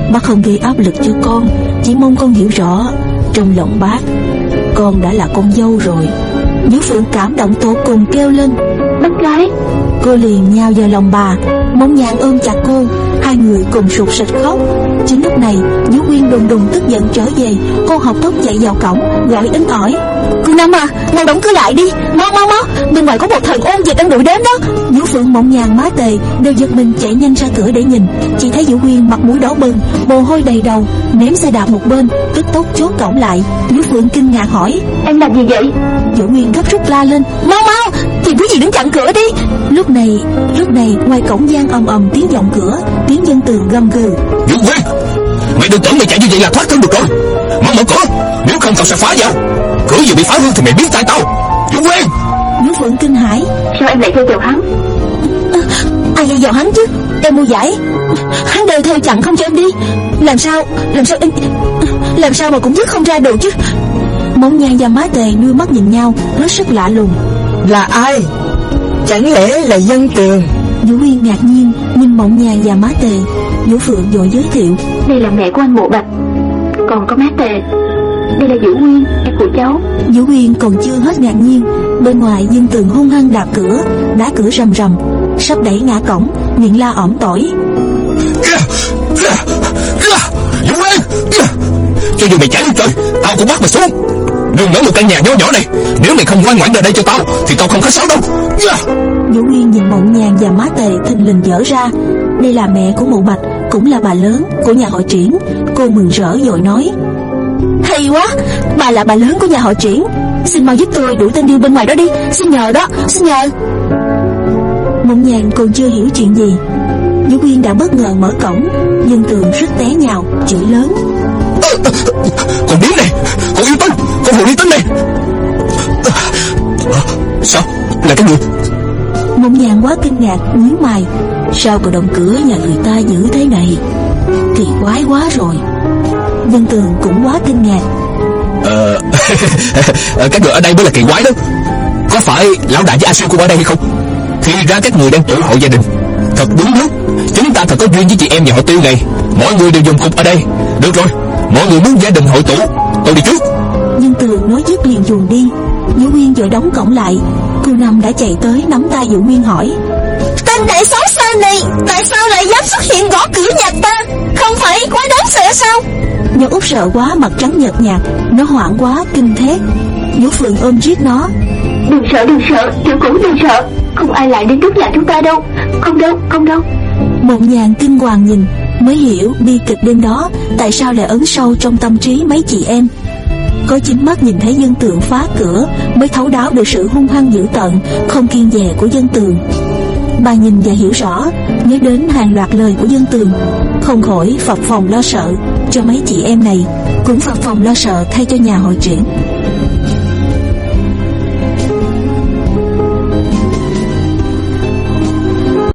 Bác không gây áp lực cho con, chỉ mong con hiểu rõ trong lòng bác, con đã là con dâu rồi. Nhớ Phượng cảm động tột cùng kêu lên: Bác gái. Cô liền nhào vào lòng bà, Mộng Nhàn ôm chặt cô, hai người cùng sụt sịt khóc. Chính lúc này Nhớ Quyên đùng đùng tức giận trở về. Cô học tốc chạy vào cổng gọi inh ỏi: Cô Năm à, mau đóng cửa lại đi, mau mau mau, bên ngoài có một thần ôn dịch đang đuổi đến đó. Nhớ Phượng, Mộng Nhàn, Má Tề đều giật mình chạy nhanh ra cửa để nhìn. Chỉ thấy Nhớ Quyên mặt mũi đỏ bừng, mồ hôi đầy đầu, ném xe đạp một bên, tức tốc chốt cổng lại. Nhớ Phượng kinh ngạc hỏi: Em làm gì vậy? Nhớ Quyên gấp rút la lên: Mau mau, tìm cái gì đứng chặn cửa đi. Lúc này lúc này ngoài cổng vang ầm ầm tiếng vọng cửa, tiếng dân Tường gầm gừ: Nhớ Quyên, mày đừng tưởng mày chạy như vậy là thoát thân được rồi. Mau mở cửa, nếu không tao sẽ phá vào. Cửa vừa bị phá hư thì mày biết tại tao. Nhớ Quyên. Nhớ Phượng kinh hãi: Sao em lại theo vào hắn? À, ai lại vào hắn chứ? Em mua giải, hắn đều theo chặn không cho em đi. Làm sao làm sao em làm sao mà cũng dứt không ra được chứ? Mộng Nhàn và Má Tề đưa mắt nhìn nhau, hết sức lạ lùng. Là ai? Chẳng lẽ là Dân Tường? Vũ Uyên ngạc nhiên nhìn Mộng Nhàn và Má Tề. Vũ Phượng vội giới thiệu: Đây là mẹ của anh Mộ Bạch, còn có Má Tề. Đây là Vũ Uyên, em của cháu. Vũ Uyên còn chưa hết ngạc nhiên, bên ngoài Dân Tường hung hăng đạp cửa, đá cửa rầm rầm, sắp đẩy ngã cổng, miệng la ỏm tỏi: Kìa, kìa, kìa, Vũ Uyên, kìa. Cho dù mày chạy lên trời, tao cũng bắt mày xuống. Đừng ở một căn nhà nhỏ nhỏ này, nếu mày không ngoan ngoãn ra đây cho tao thì tao không khách sáo đâu. Kìa. Vũ Uyên nhìn Mộng Nhàn và Má Tề thình lình dở ra. Đây là mẹ của Mộ Bạch, cũng là bà lớn của nhà họ Triển. Cô mừng rỡ vội nói: Hay quá, bà là bà lớn của nhà họ Triển, xin mau giúp tôi đuổi tên điêu bên ngoài đó đi, xin nhờ đó, xin nhờ. Mộng Nhàn còn chưa hiểu chuyện gì, Vũ Uyên đã bất ngờ mở cổng. Dân Tường rất té nhào, chửi lớn: à, à, Con điếm này, con yêu tinh, con hồ ly tinh này. à, Sao, là cái người? Mộng Nhàn quá kinh ngạc, nhíu mày: Sao cậu động cửa nhà người ta dữ thế này? Kỳ quái quá rồi. Dân Tường cũng quá kinh ngạc: Ờ, các người ở đây mới là kỳ quái đó. Có phải lão đại với A Siêu cũng ở đây hay không? Thì ra các người đang tụ hội gia đình. Thật đúng lúc, chúng ta thật có duyên với chị em nhà họ Tiêu này. Mọi người đều dùng cục ở đây. Được rồi, mọi người muốn gia đình hội tụ, tôi đi trước. Dân Tường nói dứt liền chuồn đi. Vũ Uyên vội đóng cổng lại. Cô Năm đã chạy tới nắm tay Vũ Uyên hỏi: Tên đại xấu xa này tại sao lại dám xuất hiện gõ cửa nhà ta? Không phải quá đáng sợ sao? Nhỏ Út sợ quá, mặt trắng nhợt nhạt, nó hoảng quá kinh thét. Vũ Phượng ôm riết nó: Đừng sợ, đừng sợ, tiểu cũ đừng sợ, không ai lại đến đốt nhà chúng ta đâu. Không đâu, không đâu. Mộng Nhàn kinh hoàng nhìn, mới hiểu bi kịch đêm đó tại sao lại ấn sâu trong tâm trí mấy chị em. Có chính mắt nhìn thấy Dân Tường phá cửa mới thấu đáo được sự hung hăng dữ tợn, không kiêng dè của Dân Tường. Bà nhìn và hiểu rõ, nhớ đến hàng loạt lời của Dân Tường, không khỏi phập phồng lo sợ cho mấy chị em này, cũng phập phồng lo sợ thay cho nhà hội Triển.